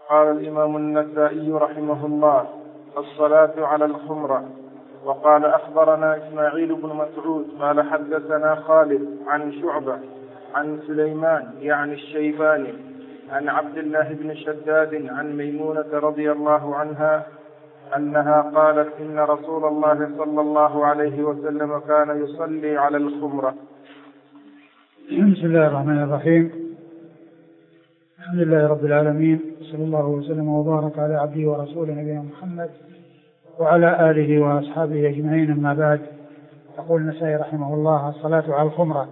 قال الإمام النسائي رحمه الله: الصلاة على الخمرة. وقال: أخبرنا إسماعيل بن مسعود قال: حدثنا خالد عن شعبة عن سليمان يعني الشيباني عن عبد الله بن شداد عن ميمونة رضي الله عنها أنها قالت: إن رسول الله صلى الله عليه وسلم كان يصلي على الخمرة. بسم الله الرحمن الرحيم. الحمد لله رب العالمين، صلى الله وسلم وبارك على عبده ورسوله نبينا محمد وعلى آله وأصحابه أجمعين، أما بعد. يقول النسائي رحمه الله: الصلاة على الخمرة.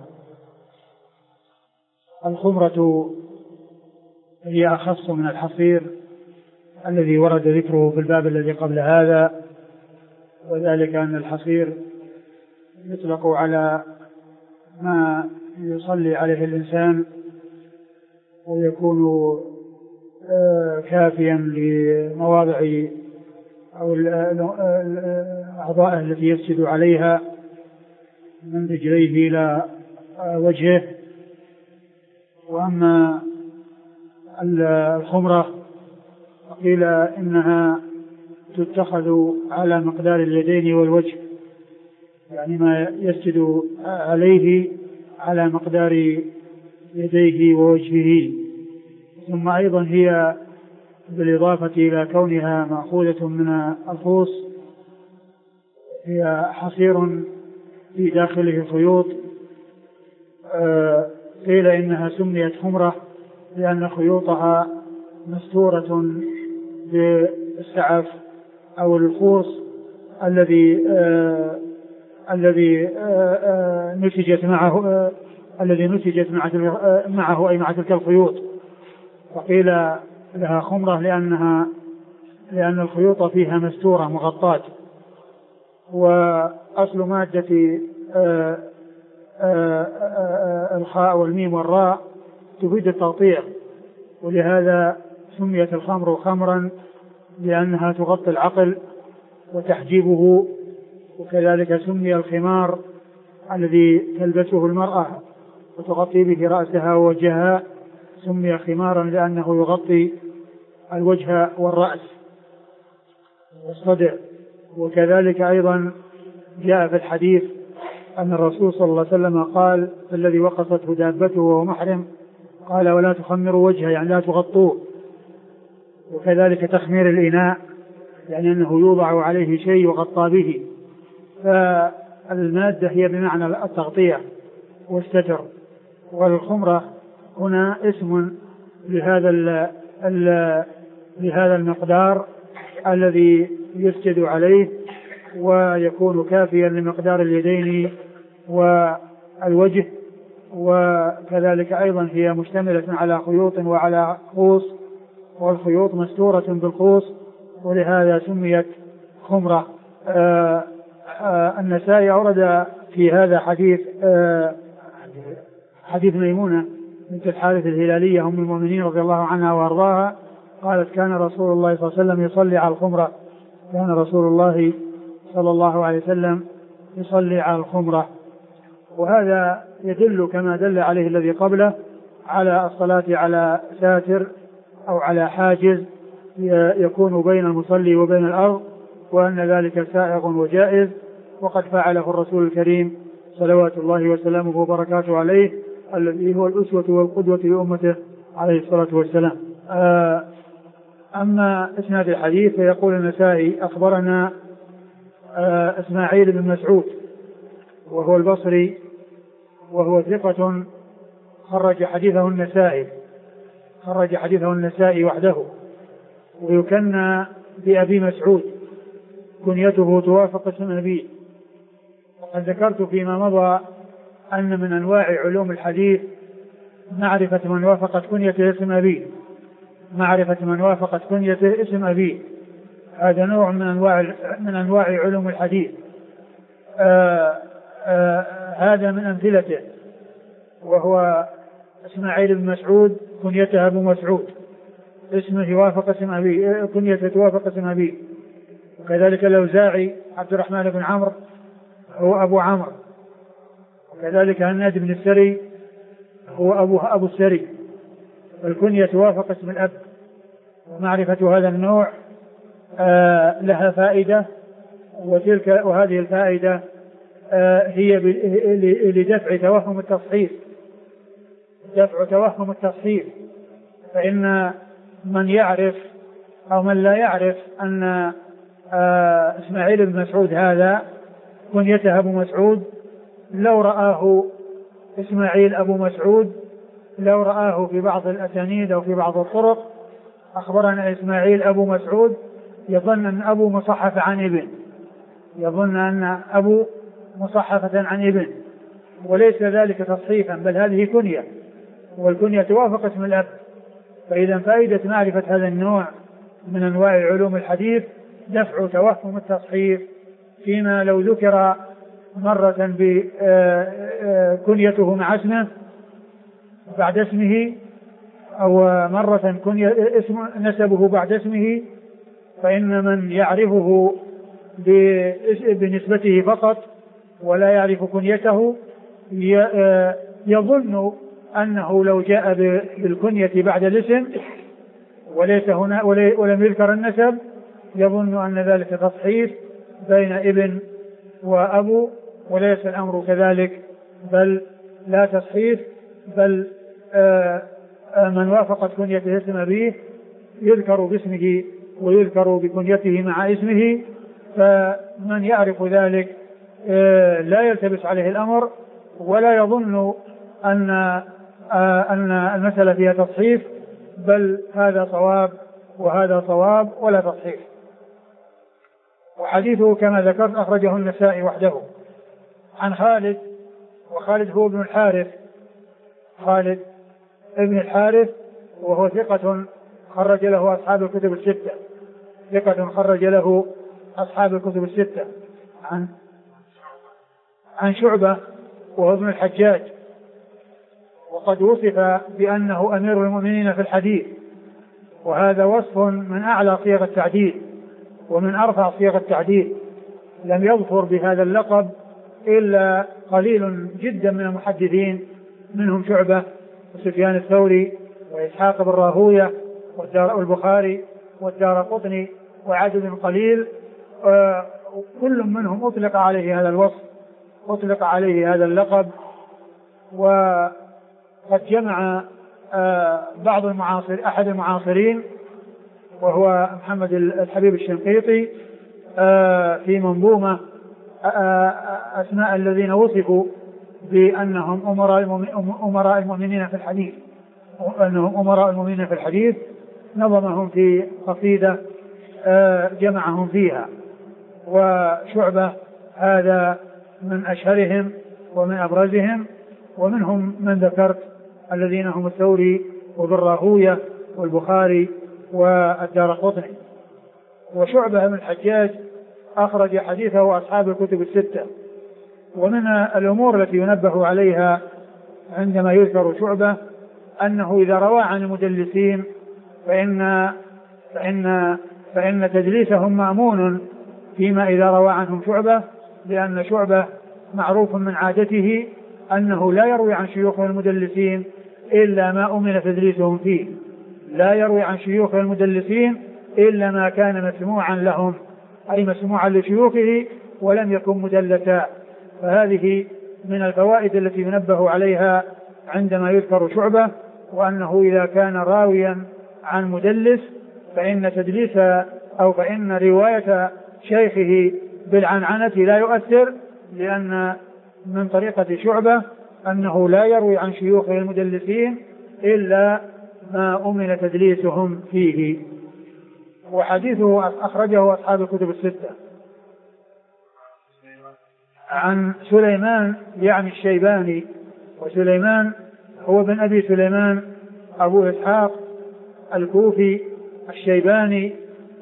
الخمرة هي أخص من الحصير الذي ورد ذكره في الباب الذي قبل هذا، وذلك أن الحصير يطلق على ما يصلي عليه الإنسان ويكون كافيا لمواضع أو الأعضاء التي يسجد عليها من رجليه إلى وجهه. وأما الخمرة قيل إنها تتخذ على مقدار اليدين والوجه، يعني ما يسجد عليه على مقدار يديه ووجهه. ثم أيضا هي بالإضافة إلى كونها مأخوذة من الخوص هي حصير في داخله خيوط. قيل إنها سميت خمرة لأن خيوطها مستورة بالسعف أو الخوص الذي نسجت معه أي مع تلك الخيوط. وقيل لها خمرة لأن الخيوط فيها مستورة مغطاة. وأصل مادة الخاء والميم والراء تفيد التغطية، ولهذا سميت الخمر خمرا لأنها تغطي العقل وتحجيبه. وكذلك سمي الخمار الذي تلبسه المرأة وتغطي به رأسها ووجهها سمي خمارا لأنه يغطي الوجه والرأس والصدع. وكذلك أيضا جاء في الحديث أن الرسول صلى الله عليه وسلم قال: الذي وقصته دابته وهو محرم قال: ولا تخمروا وجهه، يعني لا تغطوه. وكذلك تخمير الإناء يعني أنه يوضع عليه شيء يغطى به. فالمادة هي بمعنى التغطية والستر. والخمرة هنا اسم لهذا المقدار الذي يسجد عليه ويكون كافيا لمقدار اليدين والوجه. وكذلك أيضا هي مشتملة على خيوط وعلى خوص، والخيوط مستورة بالخوص، ولهذا سميت خمرة. النسائي أورد في هذا حديث ميمونة بنت الحارث الهلالية أم المؤمنين رضي الله عنها وأرضاها قالت: كان رسول الله صلى الله عليه وسلم يصلي على الخمرة. كان رسول الله صلى الله عليه وسلم يصلي على الخمرة. وهذا يدل كما دل عليه الذي قبله على الصلاة على ساتر أو على حاجز يكون بين المصلي وبين الأرض، وأن ذلك سائغ وجائز، وقد فعله الرسول الكريم صلوات الله وسلامه وبركاته عليه، الذي هو الأسوة والقدوة لأمته عليه الصلاة والسلام. أما إسناد الحديث فيقول النسائي: أخبرنا إسماعيل بن مسعود وهو البصري وهو ثقة خرج حديثه النسائي وحده، ويكنى بأبي مسعود، كنيته توافق اسم أبيه. وقد ذكرت فيما مضى أن من أنواع علوم الحديث معرفة من وافقت كنيته اسم أبيه. هذا نوع من أنواع علوم الحديث. هذا من أمثلته، وهو إسماعيل بن مسعود كنيته أبو مسعود، اسمه يوافق اسم أبيه، كنيته توافق اسم أبيه. وكذلك الأوزاعي عبد الرحمن بن عمرو هو أبو عمرو، وكذلك هناد بن السري هو أبو السري، الكنية توافق اسم الأب. معرفة هذا النوع لها فائدة، وهذه الفائدة هي لدفع توهم التصحيف، فإن من يعرف أو من لا يعرف أن إسماعيل بن مسعود هذا كنيته أبو مسعود، لو رآه إسماعيل أبو مسعود، لو رآه في بعض الأسانيد أو في بعض الطرق أخبرنا إسماعيل أبو مسعود، يظن أن أبو مصحف عن ابن، يظن أن أبو مصحفة عن ابن، وليس ذلك تصحيفا، بل هذه كنية، والكنية توافق اسم الأب. فإذا فائدة معرفة هذا النوع من أنواع علوم الحديث دفع توهم التصحيف، فيما لو ذكر مرة بكنيته مع اسمه بعد اسمه، أو مرة نسبه بعد اسمه، فإن من يعرفه بنسبته فقط ولا يعرف كنيته يظن أنه لو جاء بالكنية بعد الاسم وليس هنا ولم يذكر النسب يظن أن ذلك تصحيف بين ابن وأبو، وليس الأمر كذلك، بل لا تصحيف، بل من وافقت كنيته اسم أبيه يذكر باسمه ويذكر بكنيته مع اسمه، فمن يعرف ذلك لا يلتبس عليه الأمر ولا يظن أن المسألة فيها تصحيف، بل هذا صواب وهذا صواب ولا تصحيف. وحديثه كما ذكرت أخرجه النسائي وحده عن خالد، وخالد هو ابن الحارث، خالد ابن الحارث، وهو ثقة خرج له أصحاب الكتب الستة، ثقة خرج له أصحاب الكتب الستة. عن شعبة وهو ابن الحجاج، وقد وصف بأنه أمير المؤمنين في الحديث، وهذا وصف من أعلى صيغ التعديل ومن أرفع صيغ التعديل، لم يظفر بهذا اللقب إلا قليل جدا من المحدثين، منهم شعبة وسفيان الثوري وإسحاق بن راهوية والبخاري والدارقطني وعدد قليل، كل منهم أطلق عليه هذا الوصف، أطلق عليه هذا اللقب. وقد جمع بعض أحد المعاصرين وهو محمد الحبيب الشنقيطي في منظومة أسماء الذين وصفوا بأنهم أمراء المؤمنين في الحديث، أنهم أمراء المؤمنين في الحديث، نظمهم في قصيدة جمعهم فيها. وشعبة هذا من أشهرهم ومن أبرزهم، ومنهم من ذكرت الذين هم الثوري وابن راهوية والبخاري والدارقطني. وشعبة بن الحجاج أخرج حديثه أصحاب الكتب الستة. ومن الأمور التي ينبه عليها عندما يذكر شعبة أنه إذا روى عن المدلسين فإن تدليسهم مأمون فيما إذا روى عنهم شعبة، لأن شعبة معروف من عادته أنه لا يروي عن شيوخ المدلسين إلا ما أمن تدليسهم فيه، لا يروي عن شيوخ المدلسين إلا ما كان مسموعا لهم، أي مسموعا لشيوخه ولم يكن مدلسا. فهذه من الفوائد التي ينبه عليها عندما يذكر شعبة، وأنه إذا كان راويا عن مدلس فإن تدليس أو فإن رواية شيخه بالعنعنة لا يؤثر، لأن من طريقة شعبة أنه لا يروي عن شيوخ المدلسين إلا ما أمن تدليسهم فيه. وحديثه أخرجه أصحاب الكتب الستة. عن سليمان يعني الشيباني، وسليمان هو بن أبي سليمان أبو إسحاق الكوفي الشيباني،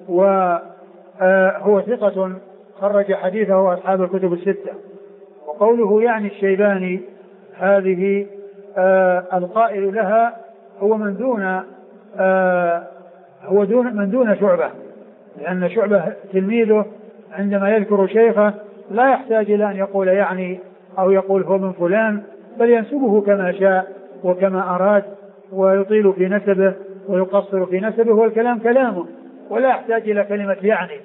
وهو ثقة خرج حديثه أصحاب الكتب الستة. وقوله يعني الشيباني هذه القائل لها هو من دون شعبة، لأن شعبة تلميذه عندما يذكر شيخه لا يحتاج إلى أن يقول يعني أو يقول هو من فلان، بل ينسبه كما شاء وكما أراد ويطيل في نسبه ويقصر في نسبه، والكلام كلامه ولا يحتاج إلى كلمة يعني.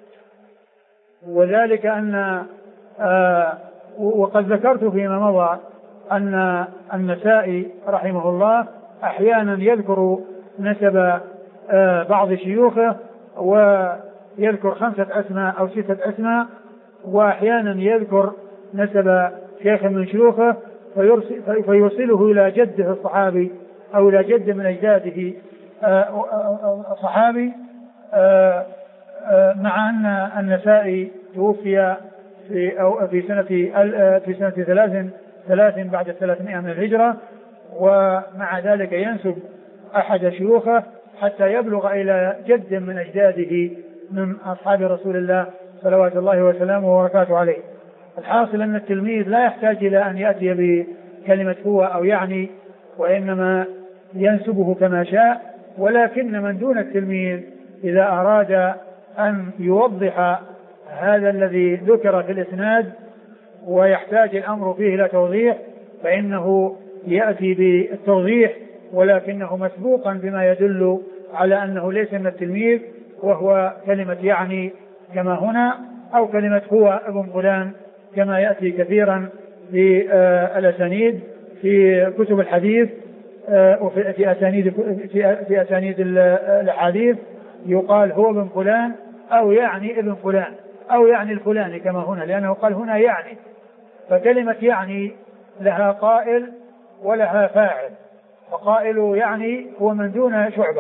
وذلك أن وقد ذكرت فيما مضى أن النسائي رحمه الله أحيانا يذكر نسب بعض شيوخه ويذكر 5 أسماء أو 6 أسماء، وأحيانا يذكر نسب شيخ من شيوخه فيوصله إلى جده الصحابي أو إلى جد من أجداده صحابي، مع أن النسائي توفي في سنة 3 بعد 300 من الهجرة، ومع ذلك ينسب أحد شيوخه حتى يبلغ إلى جد من أجداده من أصحاب رسول الله صلوات الله وسلامه وبركاته عليه. الحاصل أن التلميذ لا يحتاج إلى أن يأتي بكلمة هو أو يعني، وإنما ينسبه كما شاء. ولكن من دون التلميذ إذا أراد أن يوضح هذا الذي ذكر في الإسناد ويحتاج الأمر فيه إلى توضيح فإنه يأتي بالتوضيح، ولكنه مسبوقا بما يدل على أنه ليس من التلميذ، وهو كلمة يعني كما هنا، أو كلمة هو ابن فلان كما يأتي كثيرا في الأسانيد في كتب الحديث وفي أسانيد الأحاديث، يقال هو ابن فلان أو يعني ابن فلان أو يعني الفلاني كما هنا، لأنه قال هنا يعني. فكلمة يعني لها قائل ولها فاعل، فقائل يعني هو من دون شعبة،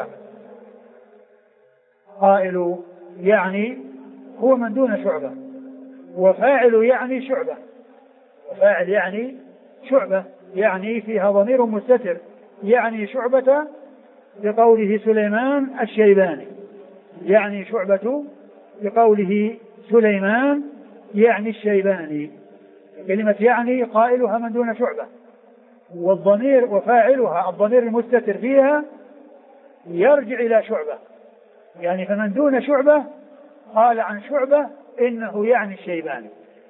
قائل يعني هو من دون شعبة، وفاعل يعني شعبة، وفاعل يعني شعبة يعني فيها ضمير مستتر، يعني شعبة بقوله سليمان الشيباني، يعني شعبة بقوله سليمان يعني الشيباني. كلمة يعني قائلها من دون شعبة، والضمير وفاعلها الضمير المستتر فيها يرجع إلى شعبة، يعني فمن دون شعبة قال عن شعبة إنه يعني الشيباني،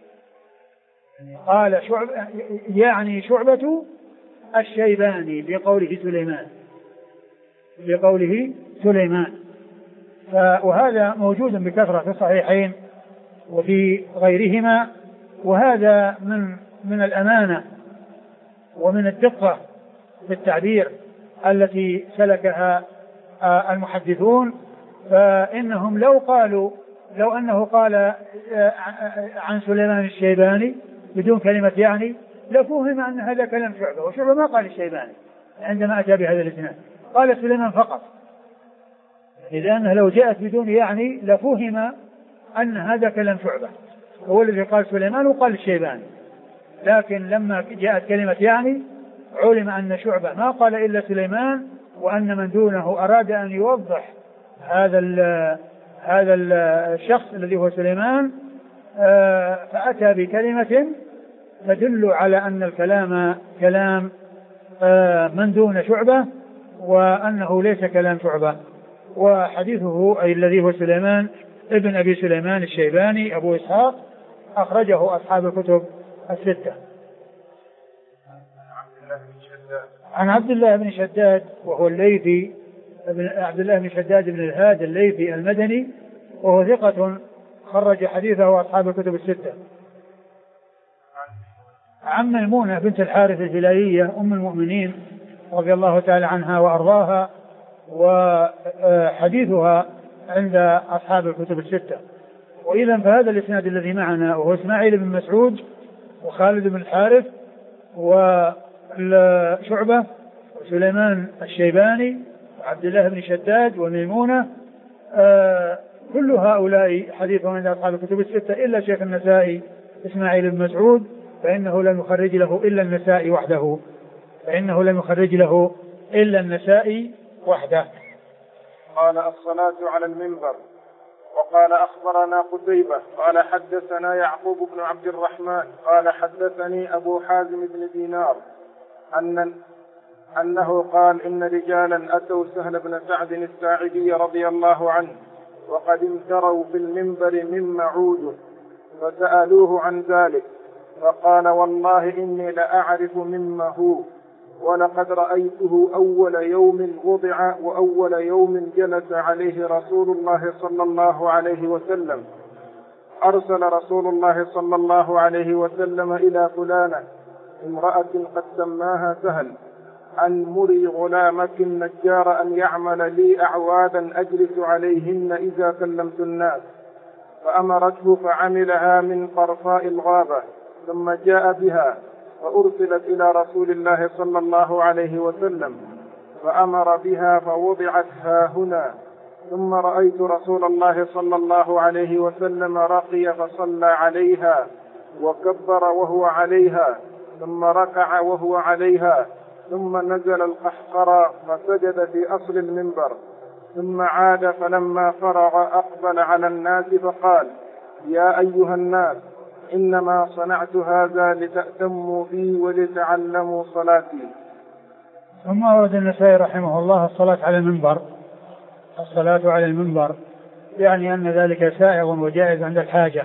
قال شعبة يعني شعبة الشيباني بقوله سليمان، بقوله سليمان. وهذا موجود بكثرة في الصحيحين وفي غيرهما، وهذا من الأمانة ومن الدقة في التعبير التي سلكها المحدثون. فإنهم لو أنه قال عن سليمان الشيباني بدون كلمة يعني لفهم أن هذا كلام شعبة، وشعبة ما قال الشيباني عندما أتى بهذا الإسناد، قال سليمان فقط، لأنه لو جاءت بدون يعني لفهم أن هذا كلام شعبة، هو الذي قال سليمان وقال الشيباني. لكن لما جاءت كلمة يعني علم أن شعبة ما قال إلا سليمان، وأن من دونه أراد أن يوضح هذا الشخص الذي هو سليمان، فأتى بكلمة تدل على أن الكلام كلام من دون شعبة، وأنه ليس كلام شعبة. وحديثه أي الذي هو سليمان ابن أبي سليمان الشيباني أبو إسحاق أخرجه أصحاب الكتب الستة. عن عبد الله بن شداد وهو الليثي، عبد الله بن شداد بن الهاد الليثي المدني، وهو ثقة خرج حديثه أصحاب الكتب الستة. عن ميمونة بنت الحارث الهلالية أم المؤمنين رضي الله تعالى عنها وأرضاها، وحديثها عند أصحاب الكتب الستة. وإذا فهذا الإسناد الذي معنا وهو إسماعيل بن مسعود وخالد بن الحارث وشعبة وسليمان الشيباني وعبد الله بن شداد وميمونة، كل هؤلاء حديثهم عند أصحاب الكتب الستة إلا شيخ النسائي إسماعيل بن مسعود، فإنه لم يخرج له إلا النسائي وحده، فإنه لم يخرج له إلا النسائي وحده. قال الصلاة على المنبر. وقال أخبرنا قتيبة قال حدثنا يعقوب بن عبد الرحمن قال حدثني أبو حازم بن دينار أنه قال إن رجالا أتوا سهل بن سعد الساعدي رضي الله عنه وقد امتروا في المنبر مما عودوا، فسألوه عن ذلك فقال والله إني لأعرف مما هو، ولقد رأيته أول يوم وضع وأول يوم جلس عليه رسول الله صلى الله عليه وسلم. أرسل رسول الله صلى الله عليه وسلم إلى فلانة امرأة قد سماها سهل أن مري غلامك النجار أن يعمل لي أعوادا أجلس عليهن إذا كلمت الناس، فأمرته فعملها من طرفاء الغابة، ثم جاء بها فأرسلت إلى رسول الله صلى الله عليه وسلم فأمر بها فوضعت هنا. ثم رأيت رسول الله صلى الله عليه وسلم رقي فصلى عليها وكبر وهو عليها، ثم ركع وهو عليها، ثم نزل القحقرى فسجد في أصل المنبر، ثم عاد فلما فرغ أقبل على الناس فقال: يا أيها الناس، إنما صنعت هذا لتأتموا بي ولتعلموا صلاتي. ثم أورد النسائي رحمه الله الصلاة على المنبر. الصلاة على المنبر يعني أن ذلك سائغ وجائز عند الحاجة،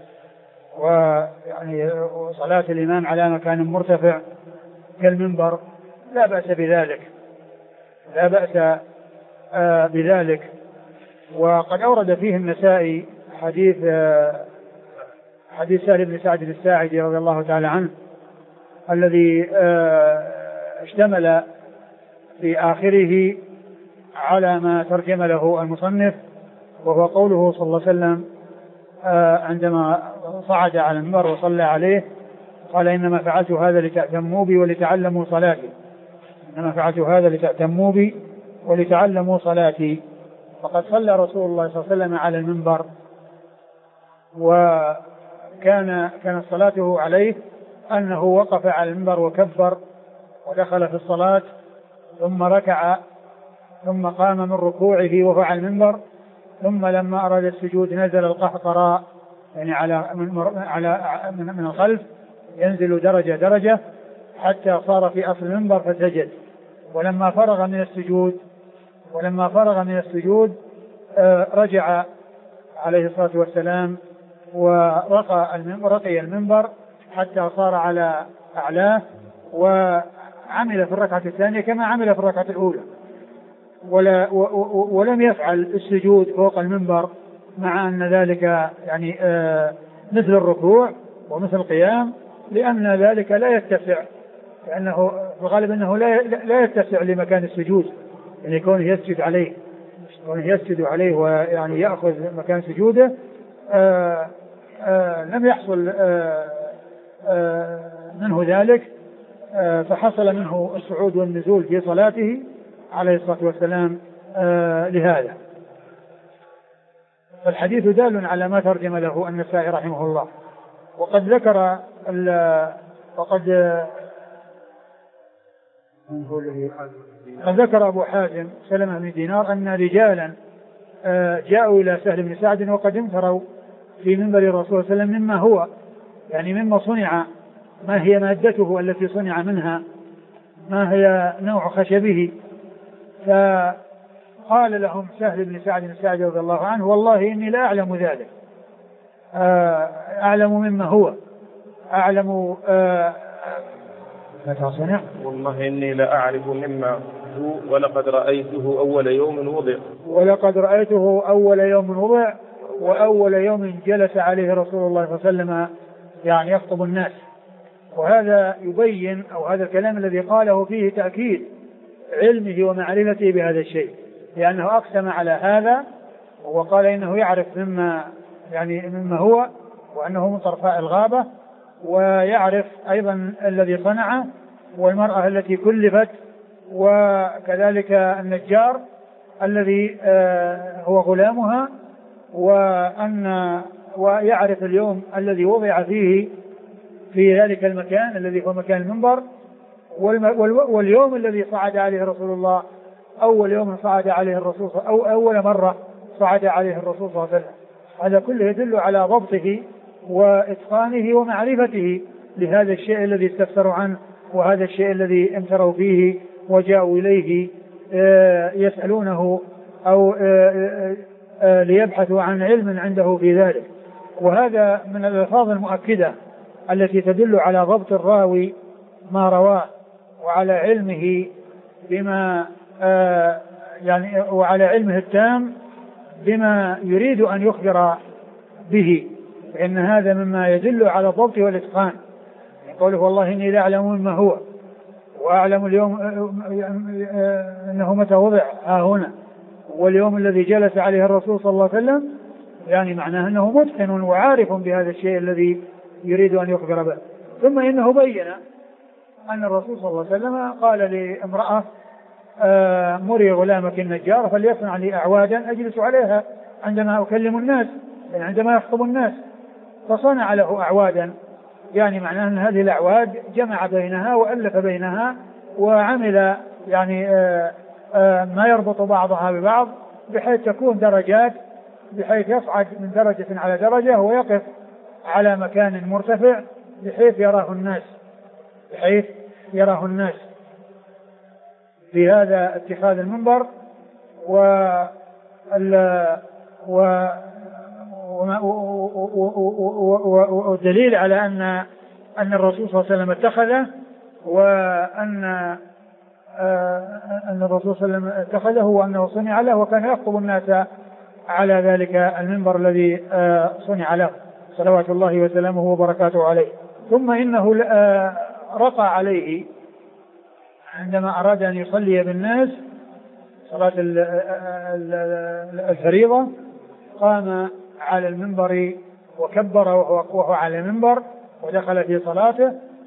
ويعني صلاة الإمام على مكان مرتفع كالمنبر لا بأس بذلك، لا بأس بذلك. وقد أورد فيه النسائي حديث سهل بن سعد الساعدي رضي الله تعالى عنه الذي اشتمل في آخره على ما ترجم له المصنف، وهو قوله صلى الله عليه وسلم عندما صعد على المنبر وصلى عليه قال: إنما فعلت هذا لتأتموا بي ولتعلموا صلاتي. إنما فعلت هذا لتأتموا بي ولتعلموا صلاتي. فقد صلى رسول الله صلى الله عليه وسلم على المنبر، وكانت صلاته عليه أنه وقف على المنبر وكبر ودخل في الصلاة، ثم ركع، ثم قام من ركوعه وهو على المنبر، ثم لما أراد السجود نزل القهقراء يعني من الخلف، ينزل درجة درجة حتى صار في أصل المنبر فسجد. ولما فرغ من السجود رجع عليه الصلاة والسلام ورقي المنبر حتى صار على أعلاه، وعمل في الركعة الثانية كما عمل في الركعة الأولى، ولم يفعل السجود فوق المنبر، مع أن ذلك يعني مثل الركوع ومثل القيام، لأن ذلك لا يتسع، لأنه في الغالب أنه لا يتسع لمكان السجود، يعني كونه يسجد عليه ويعني يأخذ مكان سجوده. لم يحصل منه ذلك، فحصل منه الصعود والنزول في صلاته عليه الصلاة والسلام لهذا. فالحديث دال على ما ترجم له النسائي رحمه الله. وقد ذكر أبو حاتم سلمة بن دينار أن رجالا جاءوا إلى سهل بن سعد وقد امتروا في منبر الرسول صلى الله عليه وسلم مما هو، يعني مما صنع، ما هي مادته التي صنع منها، ما هي نوع خشبه. فقال لهم سهل بن سعد الساعدي رضي الله عنه: والله إني لا أعلم ذلك، أعلم مما هو، أعلم صنع، والله إني لا أعرف مما هو، ولقد رأيته أول يوم وضع وأول يوم جلس عليه رسول الله صلى الله عليه وسلم يعني يخطب الناس. وهذا يبين، أو هذا الكلام الذي قاله فيه تأكيد علمه ومعرفته بهذا الشيء، لأنه أقسم على هذا وقال إنه يعرف مما هو، وأنه من طرفاء الغابة، ويعرف أيضا الذي صنعه والمرأة التي كلفت، وكذلك النجار الذي هو غلامها، ويعرف اليوم الذي وضع فيه في ذلك المكان الذي هو مكان المنبر، واليوم الذي صعد عليه رسول الله، أول يوم صعد عليه الرسول، أو أول مرة صعد عليه الرسول صلى الله عليه وسلم. هذا كله يدل على ضبطه وإتقانه ومعرفته لهذا الشيء الذي استفسروا عنه، وهذا الشيء الذي امتروا فيه وجاءوا إليه يسألونه أو ليبحثوا عن علم عنده في ذلك. وهذا من الألفاظ المؤكدة التي تدل على ضبط الراوي ما رواه، وعلى علمه بما يعني وعلى علمه التام بما يريد أن يخبر به، فإن هذا مما يدل على الضبط والإتقان. قوله والله إني لا أعلم مما هو، وأعلم اليوم أنه متى وضع هنا واليوم الذي جلس عليه الرسول صلى الله عليه وسلم، يعني معناه أنه متقن وعارف بهذا الشيء الذي يريد أن يخبر به. ثم إنه بين أن الرسول صلى الله عليه وسلم قال لامرأة مري غلامك النجار فليصنع لي أعوادا أجلس عليها عندما أكلم الناس، يعني عندما يخطب الناس، فصنع له أعوادا، يعني معناه أن هذه الأعواد جمع بينها وألف بينها وعمل يعني ما يربط بعضها ببعض بحيث تكون درجات، بحيث يصعد من درجة على درجة ويقف على مكان مرتفع بحيث يراه الناس في هذا اتخاذ المنبر. والدليل على أن الرسول صلى الله عليه وسلم اتخذه، وأن الرسول صلى الله عليه وسلم اتخذه وأنه صنع له وكان يخطب الناس على ذلك المنبر الذي صنع له صلوات الله وسلامه وبركاته عليه. ثم إنه رقى عليه عندما أراد أن يصلي بالناس صلاة الفريضة، قام على المنبر وكبر وهو على المنبر ودخل في صلاته،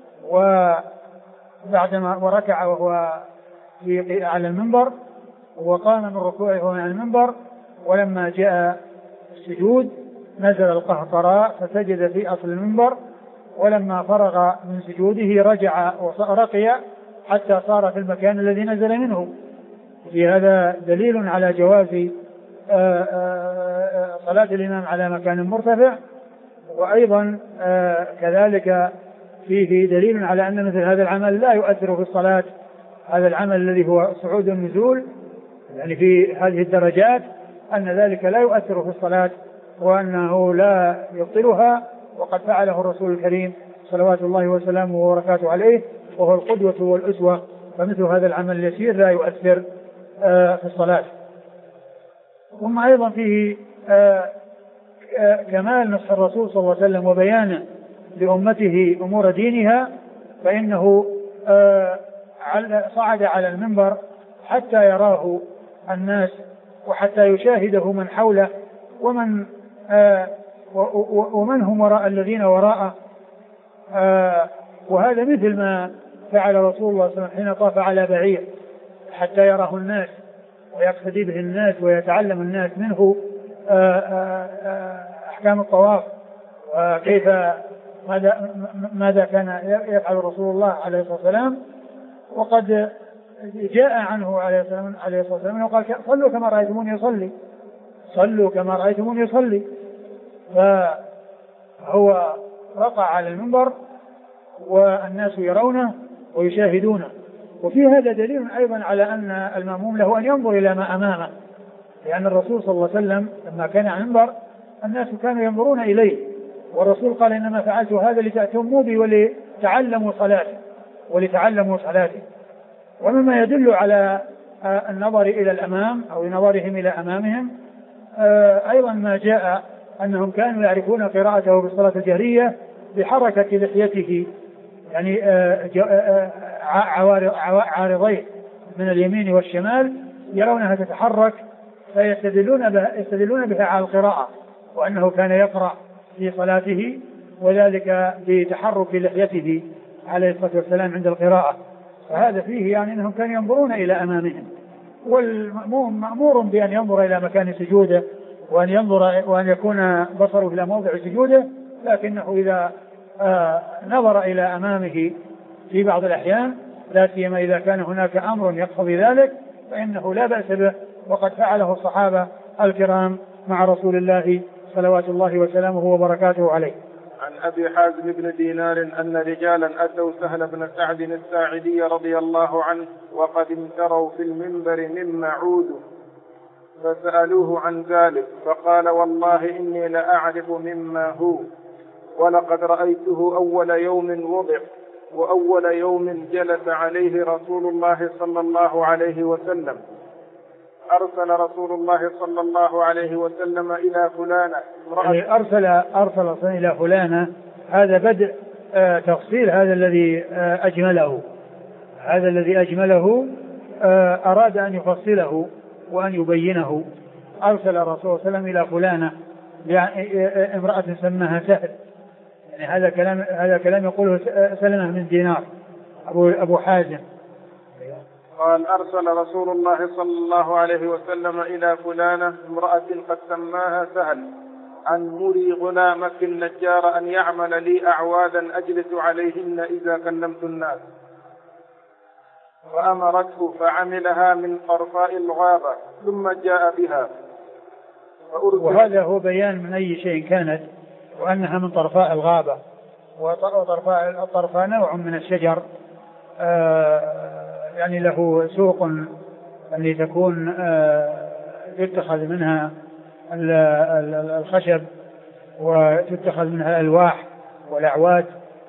وبعدما وركع وهو على المنبر، وقام من ركوعه وهو على المنبر، ولما جاء السجود نزل القهقراء فسجد في أصل المنبر، ولما فرغ من سجوده رجع ورقي حتى صار في المكان الذي نزل منه. في هذا دليل على جواز صلاة الإمام على مكان مرتفع، وأيضا كذلك فيه دليل على أن مثل هذا العمل لا يؤثر في الصلاة، هذا العمل الذي هو صعود النزول يعني في هذه الدرجات، أن ذلك لا يؤثر في الصلاة وأنه لا يبطلها، وقد فعله الرسول الكريم صلوات الله وسلامه وبركاته عليه، وهو القدوة والأسوة، فمثل هذا العمل اليسير لا يؤثر في الصلاة. ثم أيضا فيه كمال نصح الرسول صلى الله عليه وسلم وبيانه لأمته أمور دينها، فإنه صعد على المنبر حتى يراه الناس وحتى يشاهده من حوله ومن هم وراء الذين وراءه. وهذا مثل ما فعل رسول الله صلى الله عليه وسلم حين طاف على بعير حتى يراه الناس ويقتدي به الناس ويتعلم الناس منه أحكام الطواف وكيف ماذا كان يفعل رسول الله عليه الصلاة والسلام. وقد جاء عنه عليه الصلاة والسلام وقال صلوا كما رأيتموني يصلي، فهو رقع على المنبر والناس يرونه ويشاهدونه. وفي هذا دليل أيضا على أن المأموم له أن ينظر إلى ما أمامه، لأن الرسول صلى الله عليه وسلم لما كان على المنبر الناس كانوا ينظرون إليه، والرسول قال إنما فعلت هذا لتأتموا بي ولتعلموا صلاتي. ومما يدل على النظر إلى الأمام أو نظرهم إلى أمامهم أيضا ما جاء أنهم كانوا يعرفون قراءته بالصلاة الجهرية بحركة لحيته، يعني عارضين من اليمين والشمال يرونها تتحرك فيستدلون بها على القراءة، وأنه كان يقرأ في صلاته وذلك بتحرك لحيته عليه الصلاة والسلام عند القراءة. فهذا فيه يعني أنهم كانوا ينظرون إلى أمامهم، والمأموم مأمور بأن ينظر إلى مكان سجوده وأن يكون بصره إلى موضع سجوده، لكنه إذا نظر إلى أمامه في بعض الأحيان لا سيما إذا كان هناك أمر يقتضي ذلك فإنه لا بأس به، وقد فعله الصحابة الكرام مع رسول الله صلوات الله وسلامه وبركاته عليه. عن أبي حازم بن دينار أن رجالا أتوا سهل بن سعد الساعدي رضي الله عنه وقد امتروا في المنبر مما عوده، فسألوه عن ذلك فقال والله إني لأعرف مما هو، ولقد رأيته أول يوم وضع وأول يوم جلس عليه رسول الله صلى الله عليه وسلم أرسل رسول الله صلى الله عليه وسلم إلى فلانة يعني أرسل إلى فلانة. هذا بدء تفصيل هذا الذي أجمله أراد أن يفصله وأن يبينه. أرسل الرسول صلى الله عليه وسلم إلى فلانة يعني امرأة سماها سهل. يعني هذا كلام يقوله سلمة بن دينار أبو حازم. قال أرسل رسول الله صلى الله عليه وسلم إلى فلانة امرأة قد سماها سهل أن مري غلامك النجار أن يعمل لي أعوادا أجلس عليهن إذا كلمت الناس، فأمرته فعملها من طرفاء الغابة ثم جاء بها. وهذا هو بيان من أي شيء كانت وأنها من طرفاء الغابة. وطرفاء نوع من الشجر يعني له سوق اللي تكون يتخذ منها الخشب وتتخذ منها الألواح والأعواد.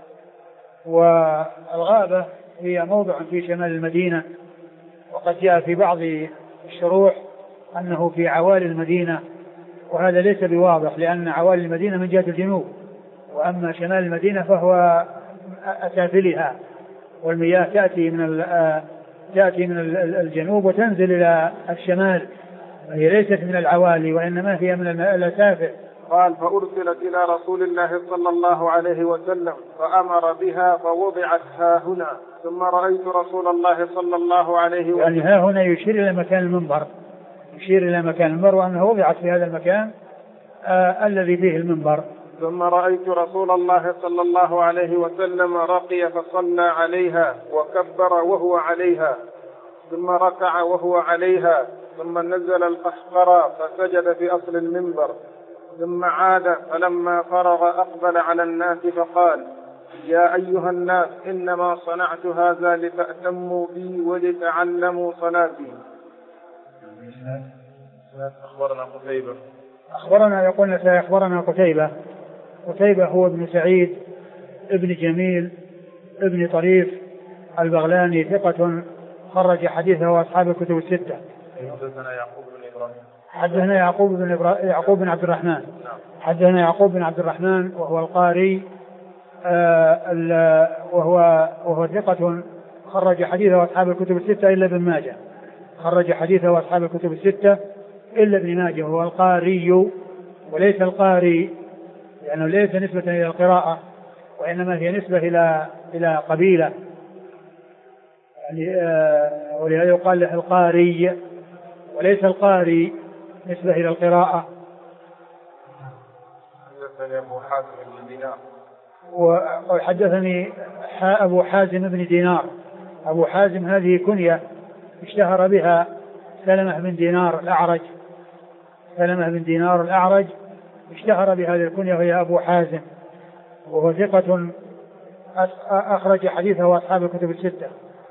والغابة هي موضع في شمال المدينة، وقد جاء في بعض الشروح أنه في عوالي المدينة، وهذا ليس بواضح لأن عوالي المدينة من جهة الجنوب، وأما شمال المدينة فهو أسافلها، والمياه تأتي من الجنوب وتنزل إلى الشمال، هي ليست من العوالي وإنما هي من الأسافل. قال فأرسلت إلى رسول الله صلى الله عليه وسلم فأمر بها فوضعت ها هنا، ثم رأيت رسول الله صلى الله عليه وسلم يعني ها هنا يشير إلى مكان المنبر، وأنها وضعت في هذا المكان الذي فيه المنبر. ثم رأيت رسول الله صلى الله عليه وسلم رقي فصلى عليها وكبر وهو عليها، ثم ركع وهو عليها، ثم نزل القحقرى فسجد في أصل المنبر، ثم عاد فلما فرغ أقبل على الناس فقال يا أيها الناس إنما صنعت هذا لتأتموا بي ولتعلموا صلاتي. أخبرنا قتيبة هو ابن سعيد ابن جميل ابن طريف البغلاني ثقة خرج حديثه وأصحاب الكتب الستة. حدثنا يعقوب بن عبد الرحمن. حدثنا يعقوب بن عبد الرحمن وهو القاري وهو ثقة خرج حديثه وأصحاب الكتب الستة إلا ابن ماجه. خرج حديثه وأصحاب الكتب الستة إلا ابن ماجه. وهو القاري وليس القاري لأنه ليس نسبة إلى القراءة، وإنما هي نسبة إلى قبيلة، يعني ولهذا يقال له القاري وليس القاري نسبة إلى القراءة. وحدثني أبو حازم بن دينار. أبو حازم هذه كنية اشتهر بها سلمة بن دينار الأعرج اشتهر بهذه الكنية وهي أبو حازم، وهو ثقة أخرج حديثه وأصحاب الكتب الستة.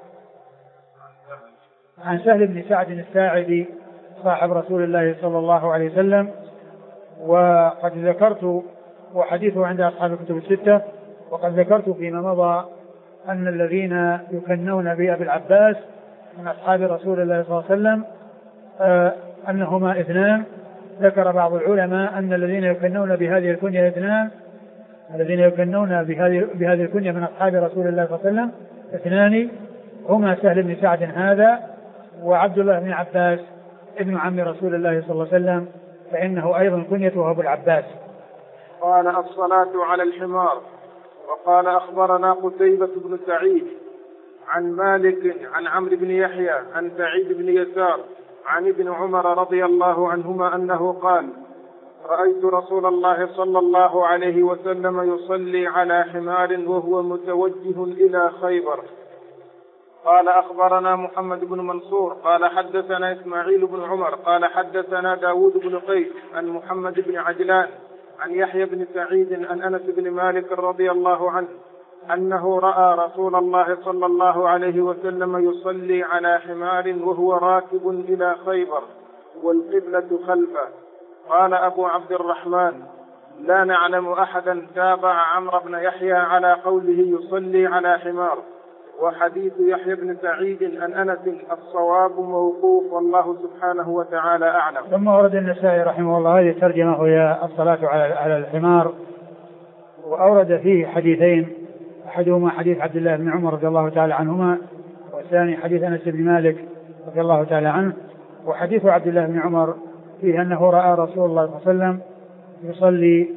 عن سهل بن سعد الساعدي صاحب رسول الله صلى الله عليه وسلم، وقد ذكرت وحديثه عند أصحاب الكتب الستة، وقد ذكرت فيما مضى أن الذين يكنون بأبي العباس من أصحاب رسول الله صلى الله عليه وسلم أنهما اثنان. ذكر بعض العلماء أن الذين يكنون بهذه الكنية اثنان، الذين يكنون بهذه الكنية من أصحاب رسول الله صلى الله عليه وسلم اثنان، هما سهل بن سعد هذا وعبد الله بن عباس ابن عم رسول الله صلى الله عليه وسلم، فإنه أيضا كنيته أبو العباس. قال الصلاة على الحمار. وقال أخبرنا قتيبة بن سعيد عن مالك عن عمرو بن يحيى عن سعيد بن يسار عن ابن عمر رضي الله عنهما أنه قال رأيت رسول الله صلى الله عليه وسلم يصلي على حمار وهو متوجه إلى خيبر. قال أخبرنا محمد بن منصور قال حدثنا إسماعيل بن عمر قال حدثنا داود بن قيس عن محمد بن عجلان عن يحيى بن سعيد عن أنس بن مالك رضي الله عنه أنه رأى رسول الله صلى الله عليه وسلم يصلي على حمار وهو راكب إلى خيبر والقبلة خلفه. قال أبو عبد الرحمن لا نعلم أحدا تابع عمرو بن يحيى على قوله يصلي على حمار. وحديث يحيى بن سعيد عن أنس الصواب موقوف والله سبحانه وتعالى أعلم. ثم ورد النسائي رحمه الله هذه الترجمة هي الصلاة على الحمار، وأورد فيه حديثين، أحدهما حديث عبد الله بن عمر رضي الله تعالى عنهما، والثاني حديث أنس بن مالك رضي الله تعالى عنه. وحديث عبد الله بن عمر فيه أنه رأى رسول الله صلى الله عليه وسلم يصلي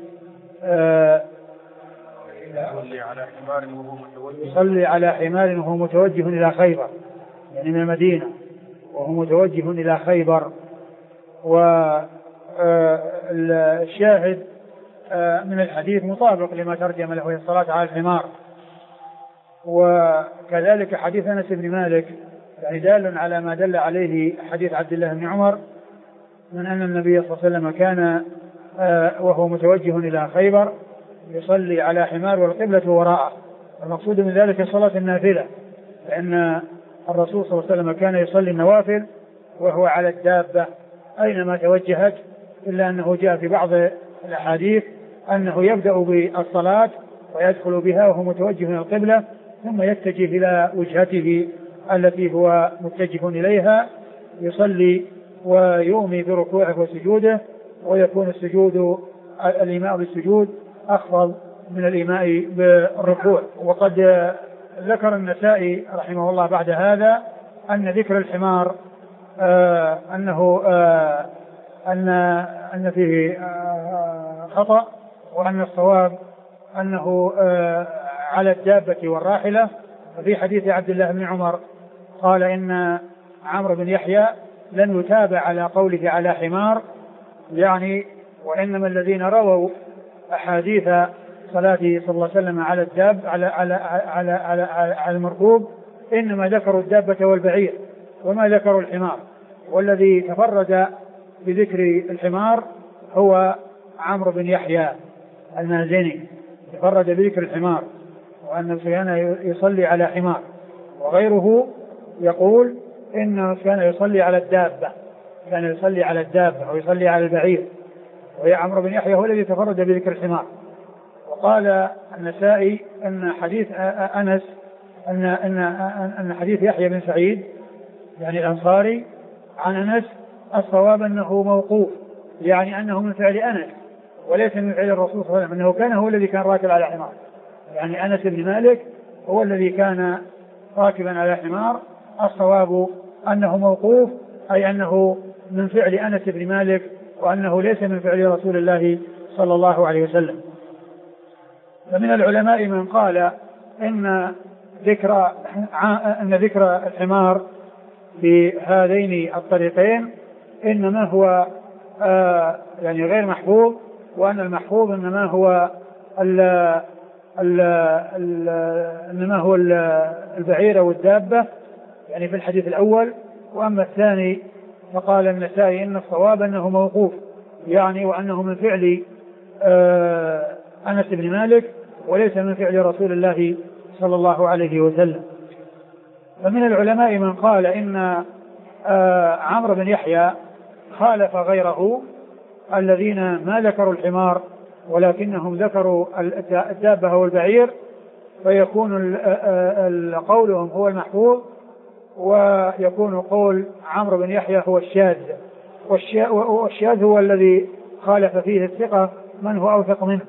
على حمار وهو متوجه إلى خيبر، يعني من المدينة وهو متوجه إلى خيبر. والشاهد من الحديث مطابق لما ترجم له الصلاة على الحمار. وكذلك حديث أنس بن مالك يعني دال على ما دل عليه حديث عبد الله بن عمر من أن النبي صلى الله عليه وسلم كان وهو متوجه إلى خيبر يصلي على حمار والقبلة وراءه. المقصود من ذلك صلاة النافلة، لأن الرسول صلى الله عليه وسلم كان يصلي النوافل وهو على الدابة أينما توجهت، إلا أنه جاء في بعض الأحاديث أنه يبدأ بالصلاة ويدخل بها وهو متوجه إلى القبلة، ثم يتجه إلى وجهته التي هو متجه إليها يصلي ويؤمي بركوعه وسجوده، ويكون السجود الإيماء بالسجود أخفض من الإيماء بالركوع. وقد ذكر النسائي رحمه الله بعد هذا أن ذكر الحمار أن فيه خطأ، وأن الصواب أنه على الدابة والراحلة. وفي حديث عبد الله بن عمر قال إن عمرو بن يحيى لن يتابع على قوله على حمار، يعني وإنما الذين رووا أحاديث صلاته صلى الله عليه وسلم على الداب على المركوب إنما ذكروا الدابة والبعير وما ذكروا الحمار، والذي تفرد بذكر الحمار هو عمرو بن يحيى المازني، تفرد بذكر الحمار وأن كان يصلي على حمار، وغيره يقول إنه كان يصلي على الدابة، كان يصلي على الدابة ويصلي على البعير، وهي عمرو بن يحيى هو الذي تفرد بذكر الحمار. وقال النسائي أن حديث أنس أن حديث يحيى بن سعيد يعني الأنصاري عن أنس الصواب أنه موقوف، يعني أنه من فعل أنس وليس من فعل الرسول صلى الله عليه وسلم، أنه كان هو الذي كان راكب على حمار، يعني أنس بن مالك هو الذي كان راكبا على حمار. الصواب أنه موقوف، أي أنه من فعل أنس بن مالك، وأنه ليس من فعل رسول الله صلى الله عليه وسلم. فمن العلماء من قال إن ذكر الحمار في هذين الطريقين إنما هو يعني غير محفوظ، وأن المحفوظ إنما هو البعير والدابة يعني في الحديث الأول. وأما الثاني فقال النسائي إن الصواب أنه موقوف، يعني وأنه من فعل أنس بن مالك وليس من فعل رسول الله صلى الله عليه وسلم. فمن العلماء من قال إن عمرو بن يحيى خالف غيره الذين ما ذكروا الحمار ولكنهم ذكروا الدابة والبعير، فيكون قولهم هو المحفوظ، ويكون قول عمرو بن يحيى هو الشاذ، والشاذ هو الذي خالف فيه الثقة من هو أوثق منه.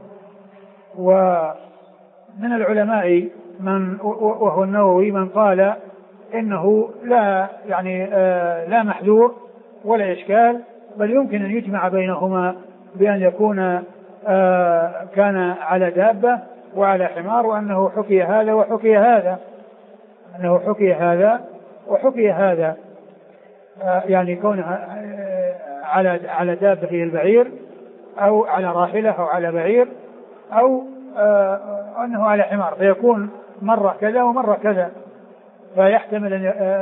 ومن العلماء من وهو النووي من قال إنه لا محذور ولا إشكال، بل يمكن أن يجمع بينهما بأن يكون كان على دابة وعلى حمار، وأنه حكي هذا وحكي هذا، أنه حكي هذا وحكي هذا، يعني كونه على دابة هي البعير أو على راحلة أو على بعير أو أنه على حمار، فيكون مرة كذا ومرة كذا، فيحتمل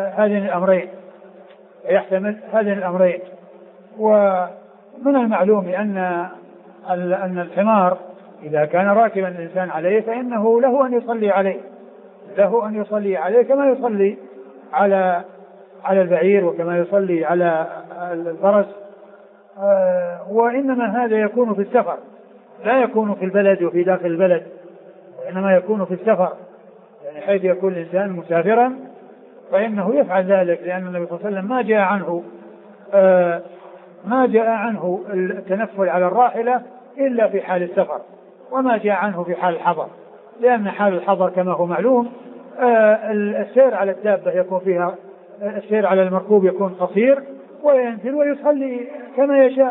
هذين الأمرين. ومن المعلوم أن الحمار إذا كان راكبا الإنسان عليه فإنه له أن يصلي عليه كما يصلي على البعير وكما يصلي على الفرس، وإنما هذا يكون في السفر، لا يكون في البلد وفي داخل البلد، وإنما يكون في السفر، يعني حيث يكون الإنسان مسافرا فإنه يفعل ذلك، لأن النبي صلى الله عليه وسلم ما جاء عنه التنفل على الراحلة إلا في حال السفر، وما جاء عنه في حال الحضر، لأن حال الحضر كما هو معلوم السير على الدابة يكون فيها، السير على المركوب يكون قصير، وينزل ويصلي كما يشاء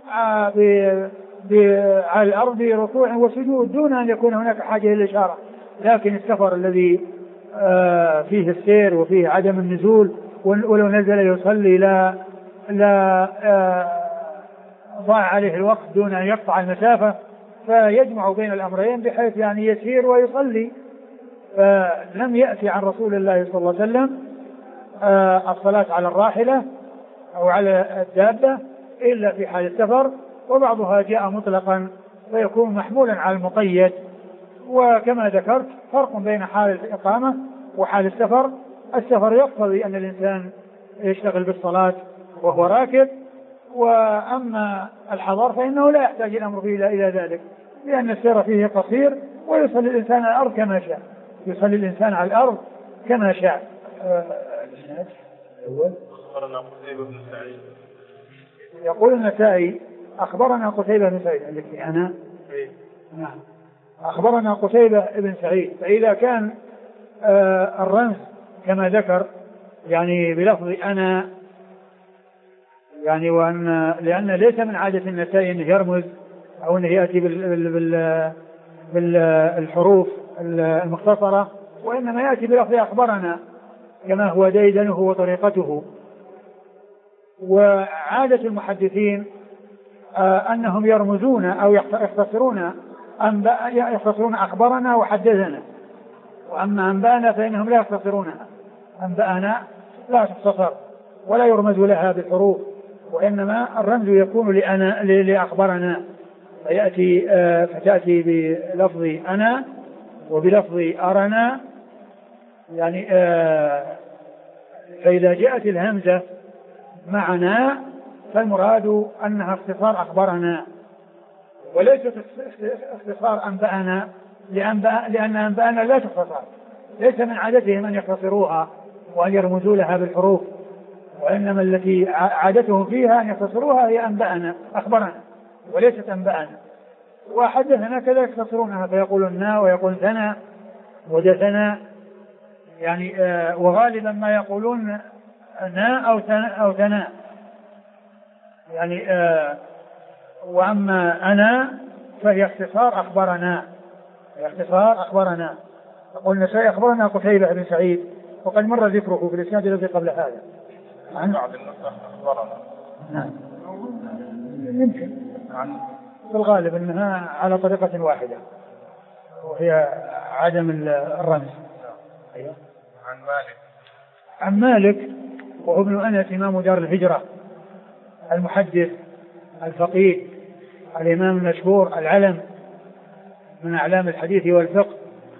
على الأرض بركوع وسجود دون أن يكون هناك حاجة إلى الإشارة. لكن السفر الذي فيه السير وفيه عدم النزول، ولو نزل يصلي لا ضاع عليه الوقت دون أن يقطع المسافة، فيجمع بين الأمرين بحيث يعني يسير ويصلي. فلم يأتي عن رسول الله صلى الله عليه وسلم الصلاة على الراحلة أو على الدابة إلا في حال السفر، وبعضها جاء مطلقا فيكون محمولا على المقيد. وكما ذكرت فرق بين حال الإقامة وحال السفر. السفر يقتضي أن الإنسان يشتغل بالصلاة وهو راكب، وأما الحضر فإنه لا يحتاج الأمر فيه إلى ذلك، لأن السير فيه قصير ويصلي الإنسان على الأرض كما شاء، يصلي الإنسان على الأرض كما شاء. أخبرنا قتيبة بن سعيد. يقول النسائي أخبرنا قتيبة بن سعيد، عندك أنا نعم أخبرنا قتيبة بن سعيد. فإذا كان الرمز كما ذكر يعني بلفظ أنا، يعني لأن ليس من عادة النسائي أنه يرمز أو أنه يأتي بالحروف المختصرة، وإنما يأتي بلفظ أخبرنا كما هو ديدنه وطريقته. وعادة المحدثين أنهم يرمزون أو يختصرون أخبرنا وحدثنا، وأما أنبأنا فإنهم لا يختصرونها. أنبأنا لا تختصر ولا يرمز لها بالحروف، وإنما الرمز يكون لأخبرنا، فتأتي بلفظ أنا وبلفظ أرنا. يعني فإذا جاءت الهمزة معنا فالمراد أنها اختصار أخبرنا، وليست اختصار أنبأنا، لأن أنبأنا لا تختصر، ليس من عادتهم أن يختصروها وأن يرمزوا لها بالحروف، وإنما التي عادتهم فيها أن يختصروها هي أنبأنا أخبرنا وليست أنبأنا. وحدثنا كذا يختصرونها فيقولون نا ويقول ثنا ودثنا، يعني وغالبا ما يقولون نا أو ثنا يعني. وأما أنا فهي اختصار أخبرنا، يقول النسائي أخبرنا قتيبة بن سعيد، وقد مر ذكره في الإسناد الذي قبل هذا. عن بعض النسخ أخبرنا. نعم يمكن في الغالب أنها على طريقة واحدة وهي عدم الرمز. أيوة. عن مالك وهو ابن أنس إمام دار الهجرة المحدث الفقيه الإمام المشهور العلم من أعلام الحديث والفقه،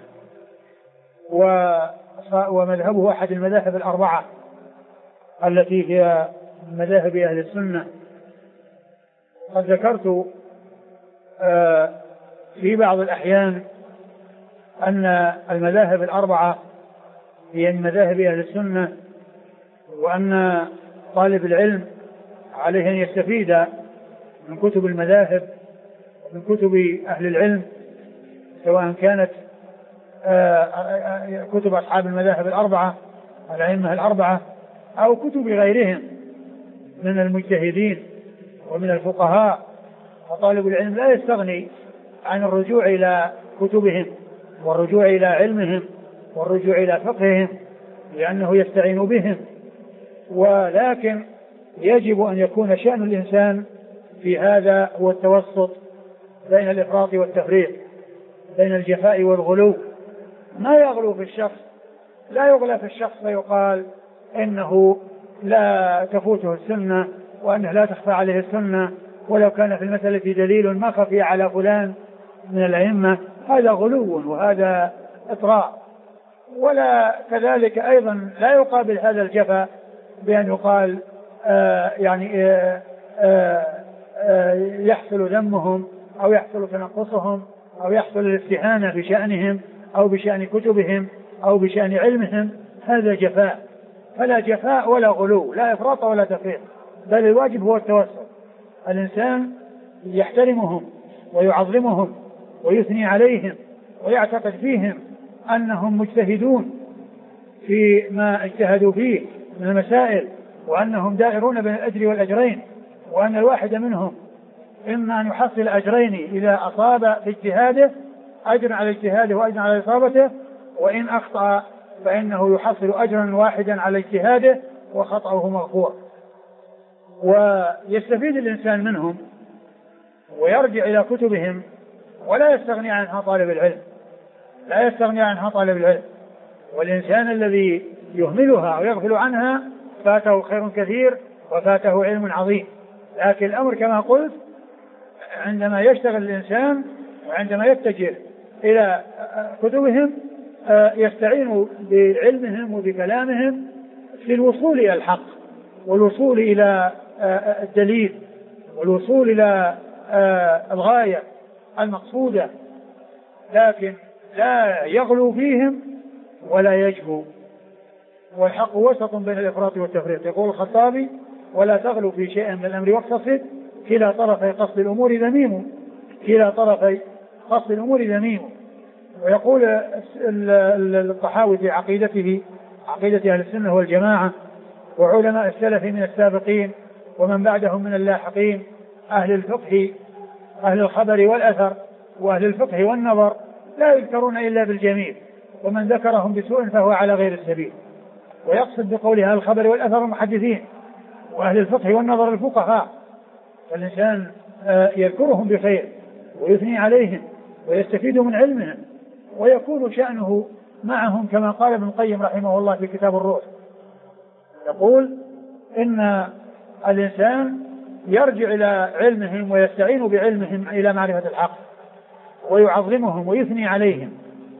ومذهبه أحد المذاهب الأربعة التي هي مذاهب أهل السنة. قد ذكرت في بعض الأحيان أن المذاهب الأربعة هي من مذاهب أهل السنة، وأن طالب العلم عليه أن يستفيد من كتب المذاهب ومن كتب أهل العلم، سواء كانت كتب أصحاب المذاهب الأربعة الأئمة الأربعة أو كتب غيرهم من المجتهدين ومن الفقهاء. وطالب العلم لا يستغني عن الرجوع إلى كتبهم والرجوع إلى علمهم والرجوع إلى فقههم، لأنه يستعين بهم. ولكن يجب أن يكون شأن الإنسان في هذا هو التوسط بين الإفراط والتفريط، بين الجفاء والغلو. ما يغلو في الشخص، لا يغلى في الشخص فيقال إنه لا تفوته السنة وأنه لا تخفى عليه السنة، ولو كان في المسألة دليل ما خفي على فلان من الأئمة، هذا غلو وهذا إطراء. ولا كذلك أيضا لا يقابل هذا الجفاء بأن يقال يحصل ذمهم أو يحصل تنقصهم أو يحصل الاستهانة بشأنهم أو بشأن كتبهم أو بشأن علمهم، هذا جفاء. فلا جفاء ولا غلو، لا إفراط ولا تفريط، بل الواجب هو التوسط. الإنسان يحترمهم ويعظمهم ويثني عليهم ويعتقد فيهم أنهم مجتهدون في ما اجتهدوا فيه من المسائل، وأنهم دائرون بين الأجر والأجرين، وأن الواحد منهم إما أن يحصل أجرين إذا أصاب في اجتهاده، أجر على اجتهاده وأجر على إصابته، وإن أخطأ فإنه يحصل أجرا واحدا على اجتهاده وخطأه مغفور. ويستفيد الإنسان منهم ويرجع إلى كتبهم ولا يستغني عنها طالب العلم، لا يستغني عنها طالب العلم. والإنسان الذي يهملها ويغفل عنها فاته خير كثير وفاته علم عظيم. لكن الأمر كما قلت، عندما يشتغل الإنسان وعندما يتجه إلى كتبهم يستعين بعلمهم وبكلامهم في الوصول إلى الحق والوصول إلى الدليل والوصول إلى الغاية المقصودة، لكن لا يغلو فيهم ولا يجفو. والحق وسط بين الإفراط والتفريط. يقول الخطابي: ولا تغلو في شيء من الأمر واقتصد، كلا طرفي قصد الأمور ذميم، كلا طرفي قصد الأمور ذميم. ويقول الطحاوي في عقيدته، عقيدة أهل السنة والجماعة وعلماء السلف من السابقين ومن بعدهم من اللاحقين، أهل الفقه، أهل الخبر والأثر وأهل الفقه والنظر لا يذكرون إلا بالجميل، ومن ذكرهم بسوء فهو على غير السبيل. ويقصد بقولها أهل الخبر والأثر المحدثين، وأهل الفقه والنظر الفقهاء. فالإنسان يذكرهم بخير ويثني عليهم ويستفيد من علمهم ويكون شأنه معهم، كما قال ابن القيم رحمه الله في كتاب الروح، يقول إن الإنسان يرجع إلى علمهم ويستعين بعلمهم إلى معرفة الحق ويعظمهم ويثني عليهم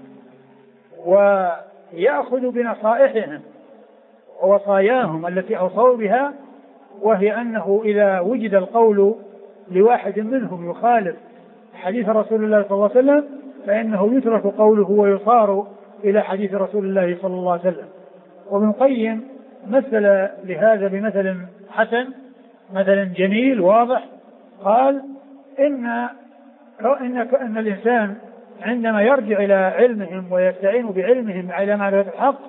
ويأخذ بنصائحهم ووصاياهم التي أوصوا بها، وهي أنه إذا وجد القول لواحد منهم يخالف حديث رسول الله صلى الله عليه وسلم فإنه يترك قوله ويصار إلى حديث رسول الله صلى الله عليه وسلم. وابن القيم مثل لهذا بمثل حسن، مثل جميل واضح، قال إن الإنسان عندما يرجع إلى علمهم ويستعين بعلمهم على معرفة الحق،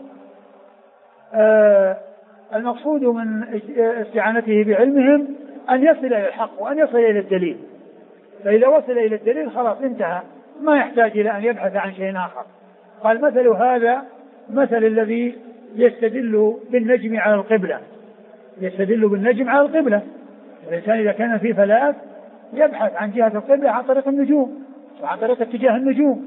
المقصود من استعانته بعلمهم أن يصل إلى الحق وأن يصل إلى الدليل. فإذا وصل إلى الدليل خلاص انتهى، ما يحتاج إلى أن يبحث عن شيء آخر. قال: مثل هذا مثل الذي يستدل بالنجم على القبلة، يستدل بالنجم على القبلة. الإنسان إذا كان في فلاة يبحث عن جهة القبلة عن طريق النجوم وعن طريق اتجاه النجوم.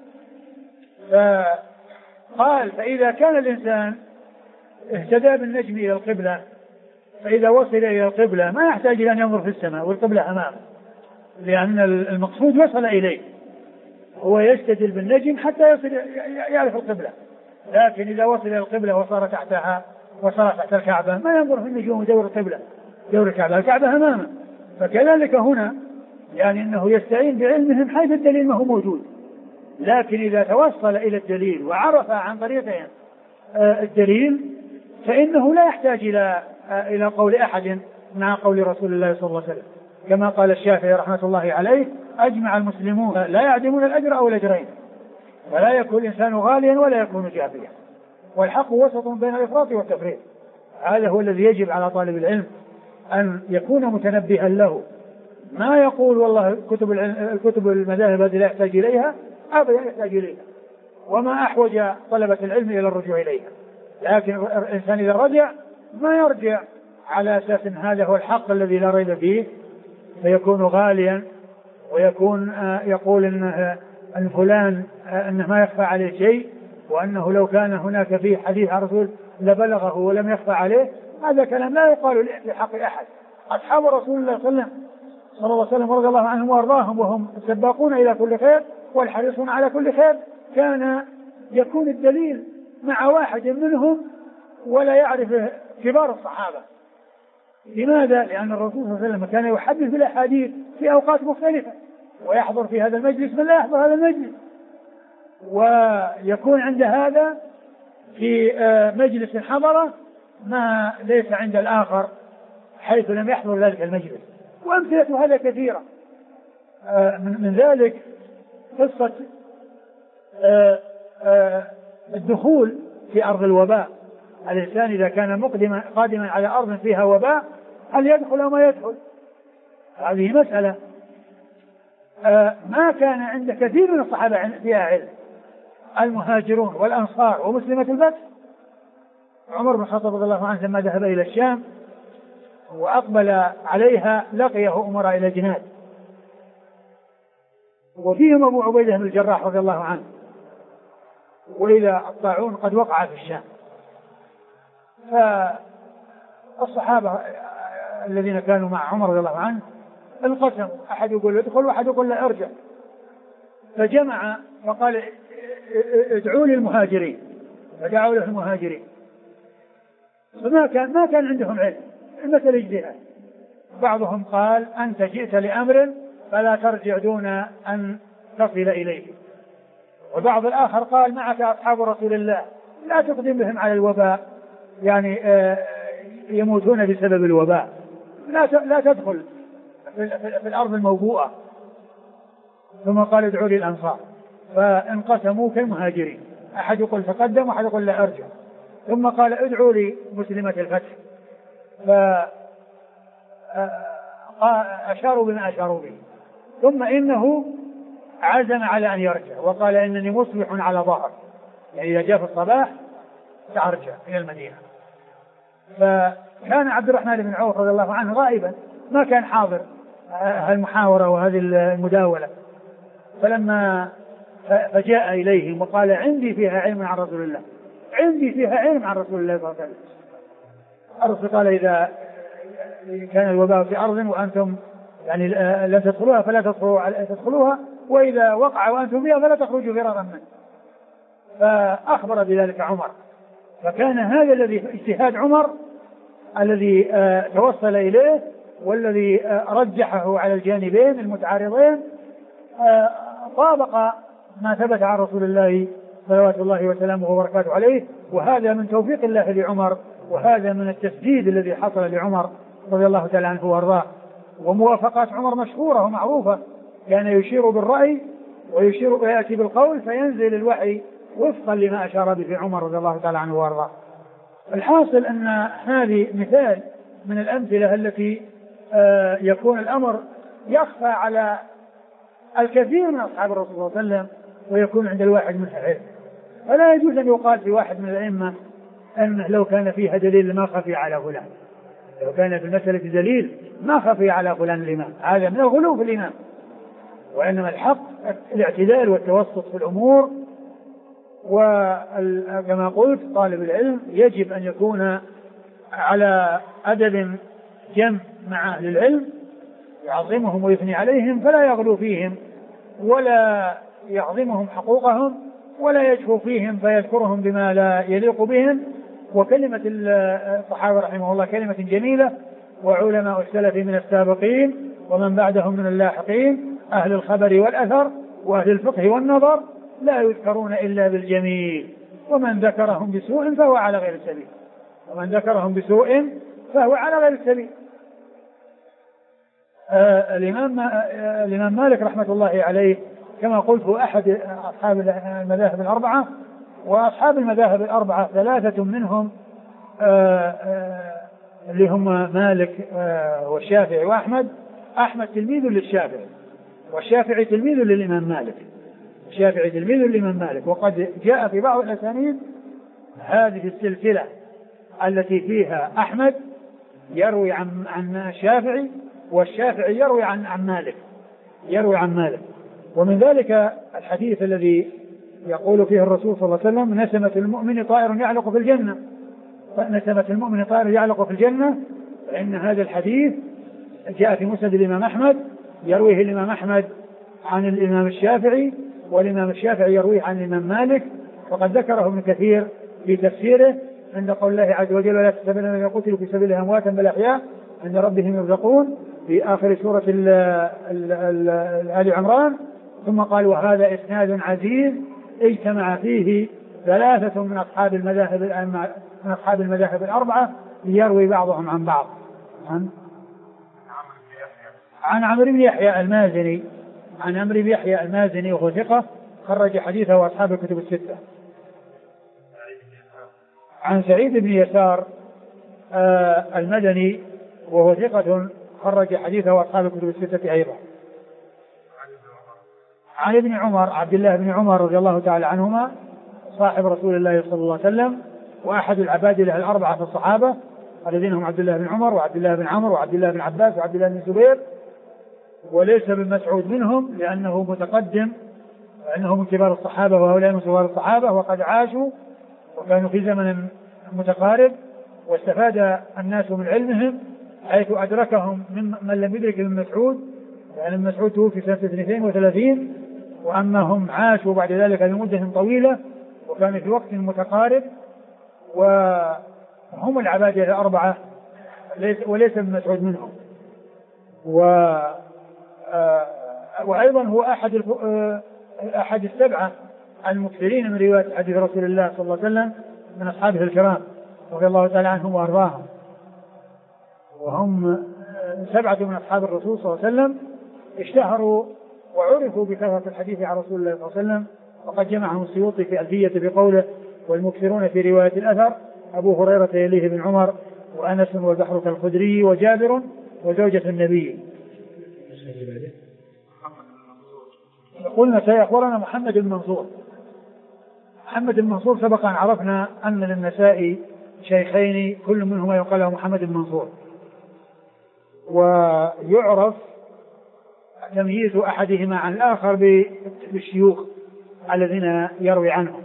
فقال: فإذا كان الإنسان اهتدى بالنجم إلى القبلة، فإذا وصل إلى القبلة ما يحتاج إلى أن ينظر في السماء والقبلة أمامه، لأن المقصود وصل إليه، هو يستدل بالنجم حتى يصل يعرف القبلة. لكن إذا وصل إلى القبلة وصار تحتها وصار تحت الكعبة ما ينظر في النجوم ودور القبلة، دور الكعبة، الكعبة أمامه. فكذلك هنا، يعني أنه يستعين بعلمهم حيث الدليل ما هو موجود، لكن إذا توصل إلى الدليل وعرف عن طريقهم الدليل فإنه لا يحتاج إلى قول أحد مع قول رسول الله صلى الله عليه وسلم، كما قال الشافعي رحمة الله عليه: أجمع المسلمون لا يعدمون الأجر أو الأجرين، فلا يكون الإنسان غاليا ولا يكون جافيا. والحق وسط بين الإفراط والتفريط. هذا هو الذي يجب على طالب العلم أن يكون متنبها له، ما يقول والله الكتب المذاهب هذه لا يحتاج إليها، أبدا يحتاج إليها، وما أحوج طلبة العلم إلى الرجوع إليها. لكن الإنسان إذا رجع ما يرجع على أساس أن هذا هو الحق الذي لا ريب فيه، فيكون غاليا ويكون يقول أن فلان أنه ما يخفى عليه شيء، وأنه لو كان هناك فيه حديث عن رسول لبلغه ولم يخفى عليه. هذا كلام لا يقال لحق أحد. أصحاب رسول الله صلى الله عليه وسلم رضي الله عنهم وأرضاهم وهم سباقون إلى كل خير والحريصون على كل خير، كان يكون الدليل مع واحد منهم ولا يعرف كبار الصحابة. لماذا؟ لأن الرسول صلى الله عليه وسلم كان يحدث بالأحاديث في أوقات مختلفة، ويحضر في هذا المجلس من لا يحضر هذا المجلس، ويكون عند هذا في مجلس حضره ما ليس عند الآخر حيث لم يحضر ذلك المجلس. وأمثلة هذا كثيرة. من ذلك قصة الدخول في أرض الوباء. الإنسان إذا كان قادما على أرض فيها وباء هل يدخل أو ما يدخل؟ هذه مسألة ما كان عند كثير من الصحابة فيها علم، المهاجرون والأنصار ومسلمة الفتح. عمر بن الخطاب رضي الله عنه لما ذهب إلى الشام وأقبل عليها لقيه أمراء إلى جناد، وفيهم أبو عبيدة بن الجراح رضي الله عنه، وإذا الطاعون قد وقع في الشام. فالصحابة الذين كانوا مع عمر رضي الله عنه انقسموا، أحد يقول ادخل وأحد يقول لا ارجع. فجمع وقال ادعوا لي المهاجرين، فدعوا له المهاجرين. فما كان عندهم علم، المسألة اجتهاد. بعضهم قال أنت جئت لأمر فلا ترجع دون أن تصل إليه، والبعض الآخر قال معك أصحاب رسول الله لا تقدم بهم على الوباء، يعني يموتون بسبب الوباء، لا تدخل في الأرض الموبوءة. ثم قال ادعوا لي الأنصار، فانقسموا كالمهاجرين، أحد يقول تقدم وأحد يقول لا أرجع. ثم قال ادعوا لي مسلمة الفتح، فأشاروا بما أشاروا به. ثم إنه عزم على أن يرجع وقال إنني مصبح على ظهر، يعني إذا جاء في الصباح سأرجع إلى المدينة. فكان عبد الرحمن بن عوف رضي الله عنه غائبا، ما كان حاضر المحاورة وهذه المداولة. فلما فجاء إليهم وقال عندي فيها علم عن رسول الله، عندي فيها علم عن رسول الله صلى الله عليه وسلم. الرسول قال إذا كان الوباء في أرض وأنتم يعني لن تدخلوها فلا تدخلوها، وإذا وقع وأنتم فيها فلا تخرجوا فرارا منه. فأخبر بذلك عمر. فكان هذا الذي اجتهاد عمر الذي توصل إليه والذي رجحه على الجانبين المتعارضين طابق ما ثبت عن رسول الله صلوات الله وسلامه وبركاته عليه. وهذا من توفيق الله لعمر، وهذا من التسديد الذي حصل لعمر رضي الله تعالى عنه وارضاه. وموافقات عمر مشهورة ومعروفة، كان يشير بالرأي ويأتي بالقول فينزل الوحي وفقا لما أشار به عمر رضي الله تعالى عنه وارضاه. الحاصل أن هذه مثال من الأمثلة التي يكون الأمر يخفى على الكثير من أصحاب الرسول صلى الله عليه وسلم ويكون عند الواحد منها علم. فلا يجوز أن يقال في واحد من الأئمة أنه لو كان فيها دليل ما خفي على فلان، لو كان في المسألة دليل ما خفي على فلان الإمام، هذا من الغلو في الإمام. وإنما الحق الاعتدال والتوسط في الأمور. وكما قلت طالب العلم يجب أن يكون على أدب جم مع أهل العلم، يعظمهم ويثني عليهم، فلا يغلو فيهم ولا يعظمهم حقوقهم ولا يجفو فيهم فيذكرهم بما لا يليق بهم. وكلمة الصحابة رحمه الله كلمة جميلة. وعلماء السلف من السابقين ومن بعدهم من اللاحقين أهل الخبر والأثر وأهل الفقه والنظر لا يذكرون إلا بالجميل، ومن ذكرهم بسوء فهو على غير السبيل، ومن ذكرهم بسوء فهو على غير السبيل. الإمام مالك رحمة الله عليه كما قلت هو أحد أصحاب المذاهب الأربعة، وأصحاب المذاهب الأربعة ثلاثة منهم اللي هم مالك والشافعي وأحمد. أحمد تلميذ للشافعي، والشافعي تلميذ للإمام مالك، الشافعي تلميذ للإمام مالك. وقد جاء في بعض الأسانيد هذه السلسلة التي فيها أحمد يروي عن الشافعي، والشافعي يروي عن مالك. ومن ذلك الحديث الذي يقول فيه الرسول صلى الله عليه وسلم نسمة المؤمن طائر يعلق في الجنة، نسمة المؤمن طائر يعلق في الجنة. فإن هذا الحديث جاء في مسند الإمام أحمد، يرويه الإمام أحمد عن الإمام الشافعي، والإمام الشافعي يرويه عن الإمام مالك. وقد ذكره ابن كثير في تفسيره عند قول الله عز وجل ولا تحسبن الذين قتلوا في سبيل الله أمواتا بل أحياء عند ربهم يرزقون. في آخر سورة آل عمران، ثم قال وهذا إسناد عزيز اجتمع فيه ثلاثة من أصحاب المذاهب الأربعة ليروي بعضهم عن بعض. عن عمرو بن يحيى المازني، عن عمرو بن يحيى المازني وهو ثقة خرج حديثه وأصحاب الكتب الستة. عن سعيد بن يسار المدني وهو ثقة خرج حديثه وأصحاب الكتب الستة أيضا. عن ابن عمر عبد الله بن عمر رضي الله تعالى عنهما صاحب رسول الله صلى الله عليه وسلم وأحد العبادلة الأربعة في الصحابة الذين هم عبد الله بن عمر وعبد الله بن عمرو وعبد الله بن عباس وعبد الله بن الزبير، وليس بن مسعود منهم لأنه متقدم، لأنه من كبار الصحابة وهؤلاء من كبار الصحابة وقد عاشوا وكانوا في زمن متقارب، واستفاد الناس من علمهم حيث أدركهم من لم يدرك ابن مسعود، يعني ابن مسعود توفي سنة 32 وأما هم عاشوا بعد ذلك لمدة طويلة وكان في وقت متقارب، وهم العبادة الأربعة وليس ابن مسعود منهم. وأيضا هو أحد السبعة المكثرين من رواية حديث رسول الله صلى الله عليه وسلم من أصحابه الكرام رضي الله تعالى عنهم وأرضاهم، وهم 7 من أصحاب الرسول صلى الله عليه وسلم اشتهروا وعرفوا بكثرة الحديث عن رسول الله صلى الله عليه وسلم، وقد جمعهم السيوطي في ألفية بقوله والمكثرون في رواية الأثر أبو هريرة يليه بن عمر وأنس والبحر كالخدري وجابر وزوجة النبي. قلنا سيخبرنا محمد بن منصور. محمد بن منصور سبق أن عرفنا أن للنسائي شيخين كل منهما يقال له محمد بن منصور، ويعرف تمييز أحدهما عن الآخر بالشيوخ الذين يروي عنهم،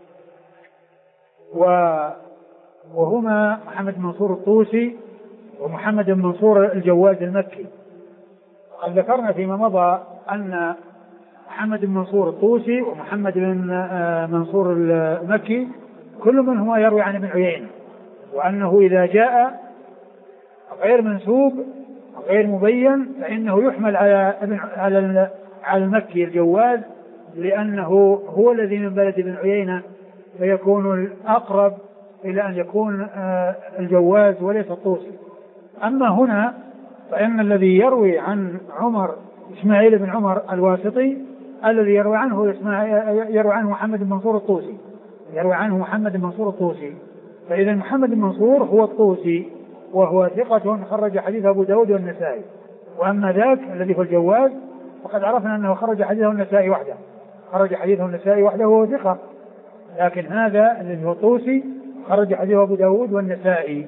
وهما محمد بن منصور الطوسي ومحمد بن منصور الجواز المكي. قد ذكرنا فيما مضى أن محمد بن منصور الطوسي ومحمد بن منصور المكي كل منهما يروي عن ابن عيينة، وأنه إذا جاء غير منسوب غير مبين فإنه يحمل على المكي الجواز، لأنه هو الذي من بلد ابن عيينة، فيكون الأقرب إلى أن يكون الجواز وليس الطوسي. أما هنا فإن الذي يروي عن عمر إسماعيل بن عمر الواسطي، الذي يروي عنه محمد بن منصور الطوسي، يروي عنه محمد بن منصور الطوسي. فإذا محمد بن منصور هو الطوسي وهو ثقة خرج حديث أبو داود والنسائي، وأما ذاك الذي هو الجواز فقد عرفنا أنه خرج حديثه النسائي وحده، خرج حديثه النسائي وحده وهو ثقة، لكن هذا الذي هو الطوسي خرج حديثه أبو داود والنسائي.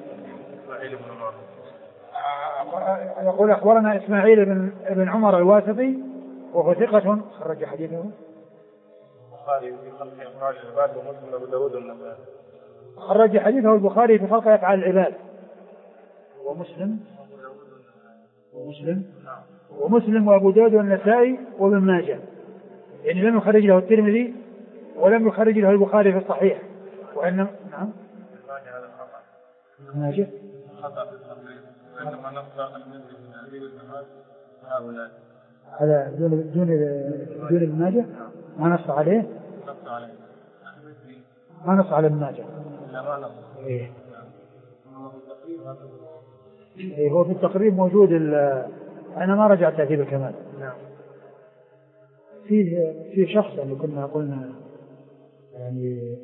يقول أخبرنا إسماعيل بن عمر الواسطي وهو ثقة خرج حديثه خرج حديثه البخاري في خلق أفعال العباد ومسلم وأبو داود والنسائي وابن ماجه، يعني لم يخرج له الترمذي ولم يخرج له البخاري في الصحيح، وإنما نعم ماجه هذا دون ابن ماجه ما نص عليه، ما نص على ابن ماجه. إيه هو في التقريب موجود. أنا ما رجعت تهذيب الكمال. في شخص اللي كنا قلنا يعني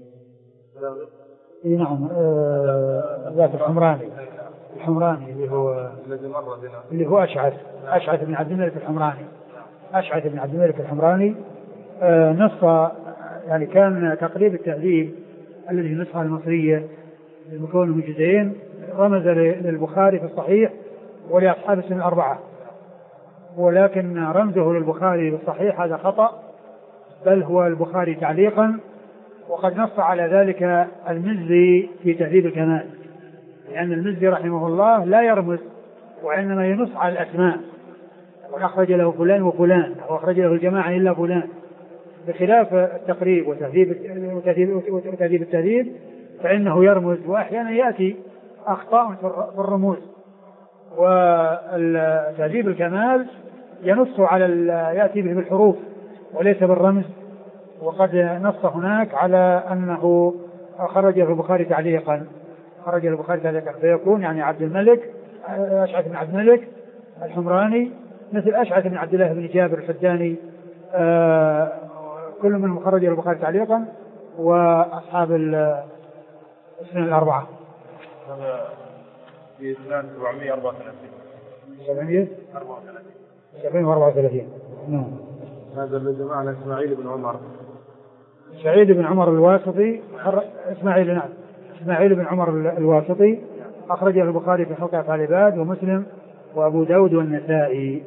نعم ذاك الحمراني اللي هو أشعث بن عبد الملك الحمراني. أشعث بن عبد الملك الحمراني نص، يعني كان تقريب التهذيب الذي نصها المصرية المكون من جزئين، رمز للبخاري في الصحيح ولأصحاب السنن الأربعة، ولكن رمزه للبخاري بالصحيح هذا خطأ، بل هو البخاري تعليقا، وقد نص على ذلك المزي في تهذيب الكمال، لأن المزي رحمه الله لا يرمز وإنما ينص على الأسماء، وأخرج له فلان وفلان وأخرج له الجماعة إلا فلان، بخلاف التقريب وتهذيب التهذيب فإنه يرمز، وأحيانا يأتي أخطاء في الرموز، وتهذيب الكمال ينص على يأتي به بالحروف وليس بالرمز، وقد نص هناك على أنه خرج البخاري تعليقا، فيكون يعني عبد الملك أشعث بن عبد الملك الحمراني مثل أشعث بن عبد الله بن جابر الحداني، كل منهم خرج البخاري تعليقا، وأصحاب السنن الأربعة. هذا في سنة 734. نعم. هذا الذي معنا إسماعيل بن عمر. سعيد بن عمر الواسطي إسماعيل بن عمر الواسطي أخرجه البخاري في خلق أفعال العباد ومسلم وأبو داود والنسائي.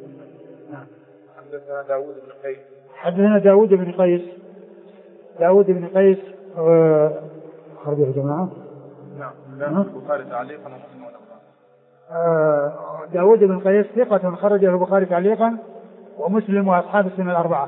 حدثنا داود بن قيس أخرجه الجماعة. نعم. البخاري تعليقا ومسلم داود بن قيس ثقة خرجه البخاري تعليقا ومسلم وأصحاب السنن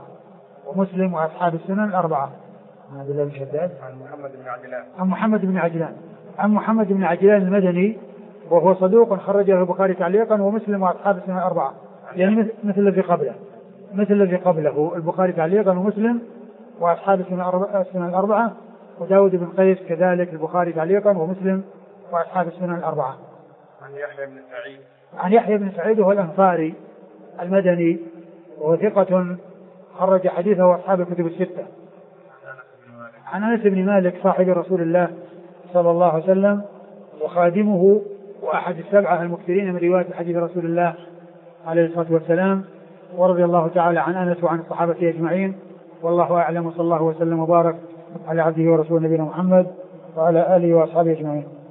الأربعة. هذا الذي شداد عن محمد بن عجلان المدني وهو صدوق خرجه البخاري تعليقا ومسلم وأصحاب السنن الأربعة، يعني مثل الذي قبله البخاري تعليقا ومسلم وأصحاب السنن الأربعة، وداود بن قيس كذلك البخاري تعليقا ومسلم وأصحاب السنن الأربعة. عن يحيى بن سعيد وهو الأنصاري المدني وهو ثقة خرج حديثه أصحاب الكتب الستة. عن أنس بن مالك صاحب رسول الله صلى الله عليه وسلم وخادمه وأحد السبعة المكثرين من رواية حديث رسول الله عليه الصلاة والسلام، ورضي الله تعالى عن أنس وعن الصحابة أجمعين، والله أعلم، وصلى الله وسلم وبارك على عبده ورسوله نبينا محمد وعلى آله وأصحابه أجمعين.